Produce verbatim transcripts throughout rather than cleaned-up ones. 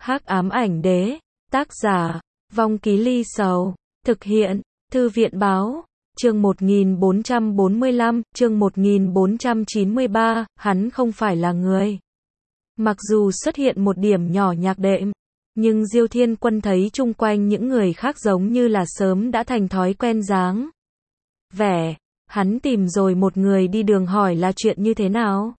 Hắc ám ảnh đế, tác giả, Vong Ký Ly Sầu, thực hiện, Thư viện báo, chương một nghìn bốn trăm bốn mươi lăm, chương một nghìn bốn trăm chín mươi ba, hắn không phải là người. Mặc dù xuất hiện một điểm nhỏ nhạc đệm, nhưng Diêu Thiên Quân thấy chung quanh những người khác giống như là sớm đã thành thói quen dáng vẻ. Hắn tìm rồi một người đi đường hỏi là chuyện như thế nào.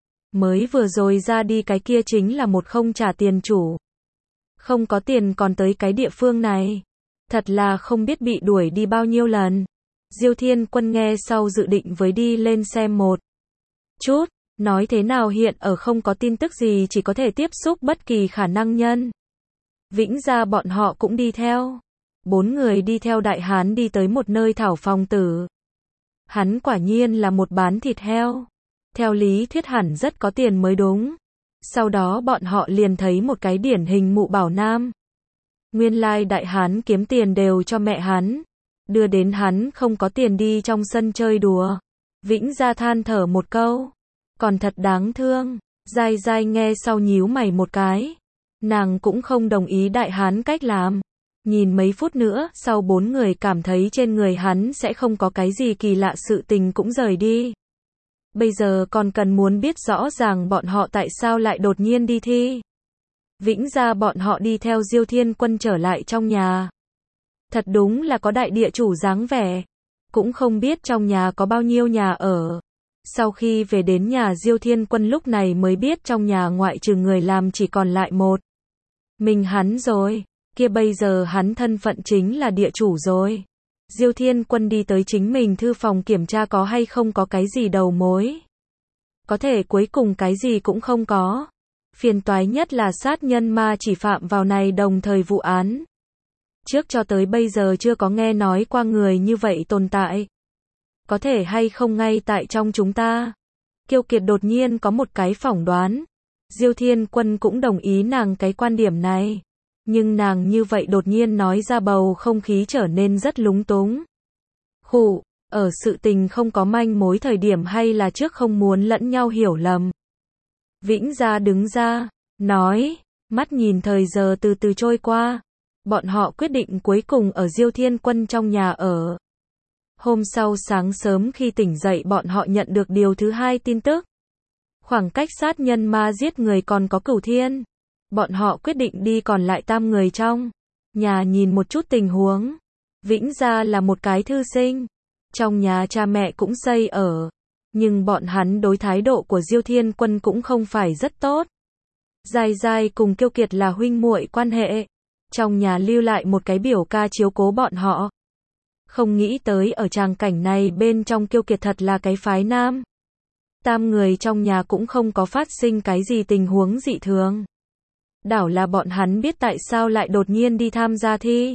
Mới vừa rồi ra đi cái kia chính là một không trả tiền chủ. Không có tiền còn tới cái địa phương này. Thật là không biết bị đuổi đi bao nhiêu lần. Diêu Thiên Quân nghe sau dự định với đi lên xem một chút. Nói thế nào hiện ở không có tin tức gì, chỉ có thể tiếp xúc bất kỳ khả năng nhân. Vĩnh Gia bọn họ cũng đi theo. Bốn người đi theo đại hán đi tới một nơi thảo phòng tử. Hắn quả nhiên là một bán thịt heo. Theo lý thuyết hẳn rất có tiền mới đúng. Sau đó bọn họ liền thấy một cái điển hình mụ bảo nam. Nguyên lai đại hán kiếm tiền đều cho mẹ hắn. Đưa đến hắn không có tiền đi trong sân chơi đùa. Vĩnh Gia than thở một câu. Còn thật đáng thương. Giai Giai nghe sau nhíu mày một cái. Nàng cũng không đồng ý đại hán cách làm. Nhìn mấy phút nữa, sau bốn người cảm thấy trên người hắn sẽ không có cái gì kỳ lạ sự tình cũng rời đi. Bây giờ còn cần muốn biết rõ ràng bọn họ tại sao lại đột nhiên đi thi. Vĩnh Gia bọn họ đi theo Diêu Thiên Quân trở lại trong nhà. Thật đúng là có đại địa chủ dáng vẻ. Cũng không biết trong nhà có bao nhiêu nhà ở. Sau khi về đến nhà Diêu Thiên Quân lúc này mới biết trong nhà ngoại trừ người làm chỉ còn lại một mình hắn rồi. Kia bây giờ hắn thân phận chính là địa chủ rồi. Diêu Thiên Quân đi tới chính mình thư phòng kiểm tra có hay không có cái gì đầu mối. Có thể cuối cùng cái gì cũng không có. Phiền toái nhất là sát nhân ma chỉ phạm vào này đồng thời vụ án. Trước cho tới bây giờ chưa có nghe nói qua người như vậy tồn tại. Có thể hay không ngay tại trong chúng ta. Kiêu Kiệt đột nhiên có một cái phỏng đoán. Diêu Thiên Quân cũng đồng ý nàng cái quan điểm này. Nhưng nàng như vậy đột nhiên nói ra bầu không khí trở nên rất lúng túng. Khụ, ở sự tình không có manh mối thời điểm hay là trước không muốn lẫn nhau hiểu lầm. Vĩnh Gia đứng ra, nói, mắt nhìn thời giờ từ từ trôi qua. Bọn họ quyết định cuối cùng ở Diêu Thiên Quân trong nhà ở. Hôm sau sáng sớm khi tỉnh dậy bọn họ nhận được điều thứ hai tin tức. Khoảng cách sát nhân ma giết người còn có Cửu Thiên. Bọn họ quyết định đi còn lại tam người trong nhà nhìn một chút tình huống. Vĩnh Gia là một cái thư sinh. Trong nhà cha mẹ cũng xây ở. Nhưng bọn hắn đối thái độ của Diêu Thiên Quân cũng không phải rất tốt. Giai Giai cùng Kiêu Kiệt là huynh muội quan hệ. Trong nhà lưu lại một cái biểu ca chiếu cố bọn họ. Không nghĩ tới ở tràng cảnh này bên trong Kiêu Kiệt thật là cái phái nam. Tam người trong nhà cũng không có phát sinh cái gì tình huống dị thường. Đảo là bọn hắn biết tại sao lại đột nhiên đi tham gia thi.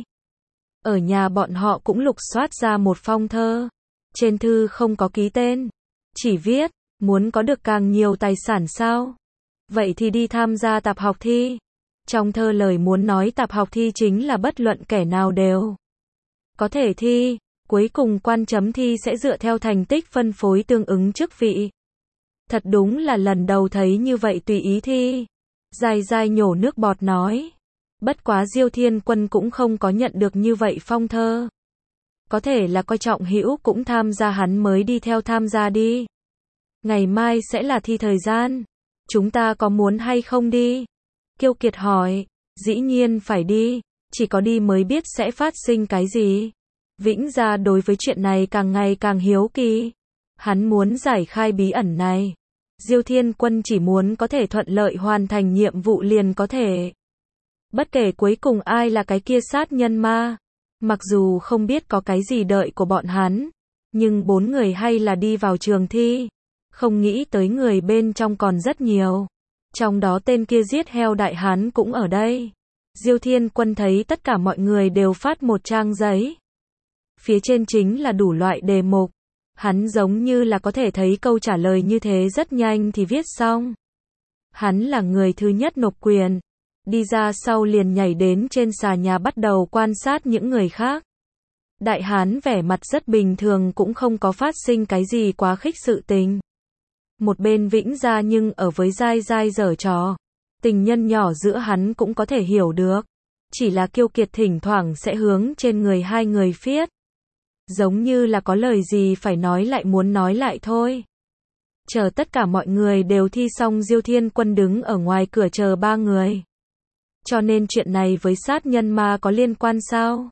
Ở nhà bọn họ cũng lục soát ra một phong thơ. Trên thư không có ký tên. Chỉ viết, muốn có được càng nhiều tài sản sao? Vậy thì đi tham gia tạp học thi. Trong thơ lời muốn nói tạp học thi chính là bất luận kẻ nào đều có thể thi. Cuối cùng quan chấm thi sẽ dựa theo thành tích phân phối tương ứng chức vị. Thật đúng là lần đầu thấy như vậy tùy ý thi. Giai Giai nhổ nước bọt nói. Bất quá Diêu Thiên Quân cũng không có nhận được như vậy phong thơ. Có thể là coi trọng hữu cũng tham gia hắn mới đi theo tham gia đi. Ngày mai sẽ là thi thời gian. Chúng ta có muốn hay không đi? Kiêu Kiệt hỏi. Dĩ nhiên phải đi. Chỉ có đi mới biết sẽ phát sinh cái gì. Vĩnh Gia đối với chuyện này càng ngày càng hiếu kỳ. Hắn muốn giải khai bí ẩn này. Diêu Thiên Quân chỉ muốn có thể thuận lợi hoàn thành nhiệm vụ liền có thể. Bất kể cuối cùng ai là cái kia sát nhân ma. Mặc dù không biết có cái gì đợi của bọn hắn. Nhưng bốn người hay là đi vào trường thi. Không nghĩ tới người bên trong còn rất nhiều. Trong đó tên kia giết heo đại hán cũng ở đây. Diêu Thiên Quân thấy tất cả mọi người đều phát một trang giấy. Phía trên chính là đủ loại đề mục. Hắn giống như là có thể thấy câu trả lời như thế rất nhanh thì viết xong. Hắn là người thứ nhất nộp quyền. Đi ra sau liền nhảy đến trên xà nhà bắt đầu quan sát những người khác. Đại hán vẻ mặt rất bình thường cũng không có phát sinh cái gì quá khích sự tình. Một bên Vĩnh Gia nhưng ở với Giai Giai giở trò. Tình nhân nhỏ giữa hắn cũng có thể hiểu được. Chỉ là Kiêu Kiệt thỉnh thoảng sẽ hướng trên người hai người phiết. Giống như là có lời gì phải nói lại muốn nói lại thôi. Chờ tất cả mọi người đều thi xong, Diêu Thiên Quân đứng ở ngoài cửa chờ ba người. Cho nên chuyện này với sát nhân ma có liên quan sao?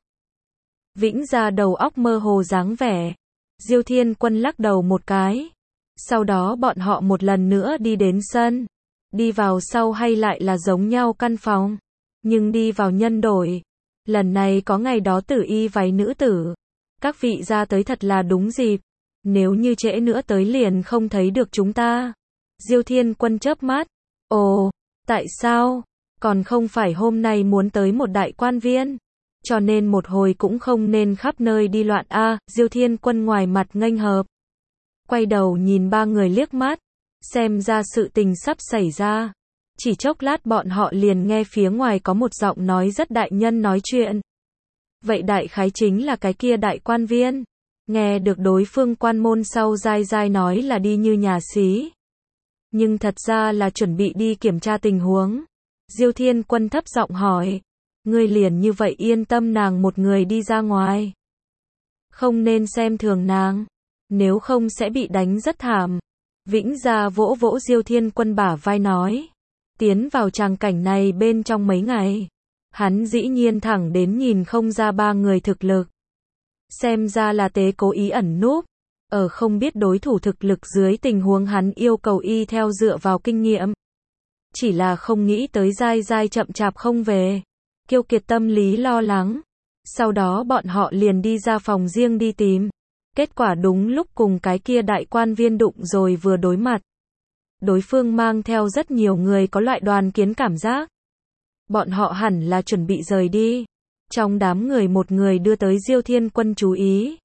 Vĩnh Gia đầu óc mơ hồ dáng vẻ. Diêu Thiên Quân lắc đầu một cái. Sau đó bọn họ một lần nữa đi đến sân. Đi vào sau hay lại là giống nhau căn phòng. Nhưng đi vào nhân đổi. Lần này có ngày đó tử y váy nữ tử. Các vị ra tới thật là đúng dịp. Nếu như trễ nữa tới liền không thấy được chúng ta. Diêu Thiên Quân chớp mắt. Ồ, tại sao? Còn không phải hôm nay muốn tới một đại quan viên. Cho nên một hồi cũng không nên khắp nơi đi loạn a. À, Diêu Thiên Quân ngoài mặt nghênh hợp. Quay đầu nhìn ba người liếc mắt. Xem ra sự tình sắp xảy ra. Chỉ chốc lát bọn họ liền nghe phía ngoài có một giọng nói rất đại nhân nói chuyện. Vậy đại khái chính là cái kia đại quan viên. Nghe được đối phương quan môn sau dai dai nói là đi như nhà xí. Nhưng thật ra là chuẩn bị đi kiểm tra tình huống. Diêu Thiên Quân thấp giọng hỏi. Ngươi liền như vậy yên tâm nàng một người đi ra ngoài. Không nên xem thường nàng. Nếu không sẽ bị đánh rất thảm. Vĩnh Gia vỗ vỗ Diêu Thiên Quân bả vai nói. Tiến vào tràng cảnh này bên trong mấy ngày. Hắn dĩ nhiên thẳng đến nhìn không ra ba người thực lực. Xem ra là tế cố ý ẩn núp. Ở không biết đối thủ thực lực dưới tình huống hắn yêu cầu y theo dựa vào kinh nghiệm. Chỉ là không nghĩ tới dai dai chậm chạp không về. Kiêu Kiệt tâm lý lo lắng. Sau đó bọn họ liền đi ra phòng riêng đi tìm. Kết quả đúng lúc cùng cái kia đại quan viên đụng rồi vừa đối mặt. Đối phương mang theo rất nhiều người có loại đoàn kiến cảm giác. Bọn họ hẳn là chuẩn bị rời đi. Trong đám người một người đưa tới Diêu Thiên Quân chú ý.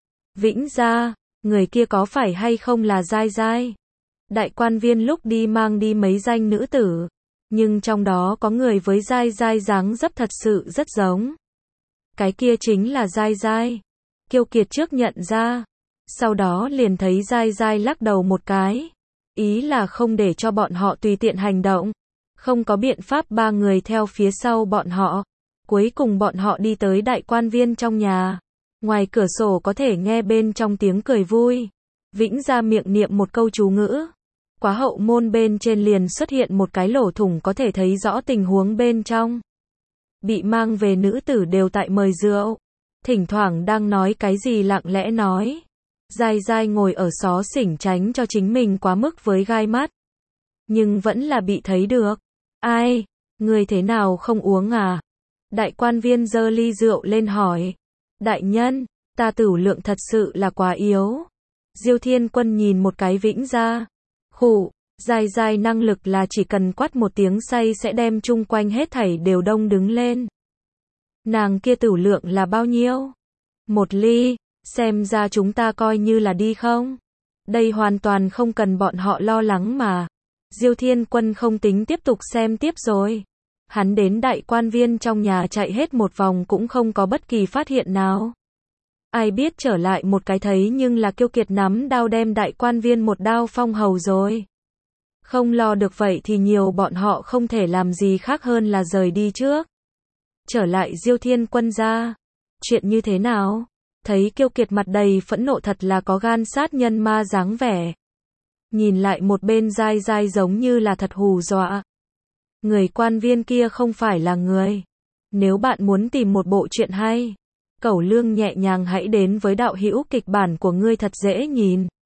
Vĩnh Gia, người kia có phải hay không là dai dai? Đại quan viên lúc đi mang đi mấy danh nữ tử. Nhưng trong đó có người với dai dai dáng dấp thật sự rất giống. Cái kia chính là dai dai. Kiêu Kiệt trước nhận ra. Sau đó liền thấy dai dai lắc đầu một cái. Ý là không để cho bọn họ tùy tiện hành động. Không có biện pháp ba người theo phía sau bọn họ. Cuối cùng bọn họ đi tới đại quan viên trong nhà. Ngoài cửa sổ có thể nghe bên trong tiếng cười vui. Vĩnh Gia miệng niệm một câu chú ngữ. Quá hậu môn bên trên liền xuất hiện một cái lỗ thủng có thể thấy rõ tình huống bên trong. Bị mang về nữ tử đều tại mời rượu. Thỉnh thoảng đang nói cái gì lặng lẽ nói. Dai dai ngồi ở xó xỉnh tránh cho chính mình quá mức với gai mắt. Nhưng vẫn là bị thấy được. Ai? Người thế nào không uống à? Đại quan viên giơ ly rượu lên hỏi. Đại nhân, ta tửu lượng thật sự là quá yếu. Diêu Thiên Quân nhìn một cái Vĩnh Gia. Khụ, dai dai năng lực là chỉ cần quát một tiếng say sẽ đem chung quanh hết thảy đều đông đứng lên. Nàng kia tửu lượng là bao nhiêu? Một ly, xem ra chúng ta coi như là đi không? Đây hoàn toàn không cần bọn họ lo lắng mà. Diêu Thiên Quân không tính tiếp tục xem tiếp rồi. Hắn đến đại quan viên trong nhà chạy hết một vòng cũng không có bất kỳ phát hiện nào. Ai biết trở lại một cái thấy nhưng là Kiêu Kiệt nắm đao đem đại quan viên một đao phong hầu rồi. Không lo được vậy thì nhiều bọn họ không thể làm gì khác hơn là rời đi trước. Trở lại Diêu Thiên Quân ra. Chuyện như thế nào? Thấy Kiêu Kiệt mặt đầy phẫn nộ thật là có gan sát nhân ma dáng vẻ. Nhìn lại một bên dai dai giống như là thật hù dọa. Người quan viên kia không phải là người. Nếu bạn muốn tìm một bộ truyện hay, Cẩu Lương nhẹ nhàng hãy đến với đạo hữu kịch bản của ngươi thật dễ nhìn.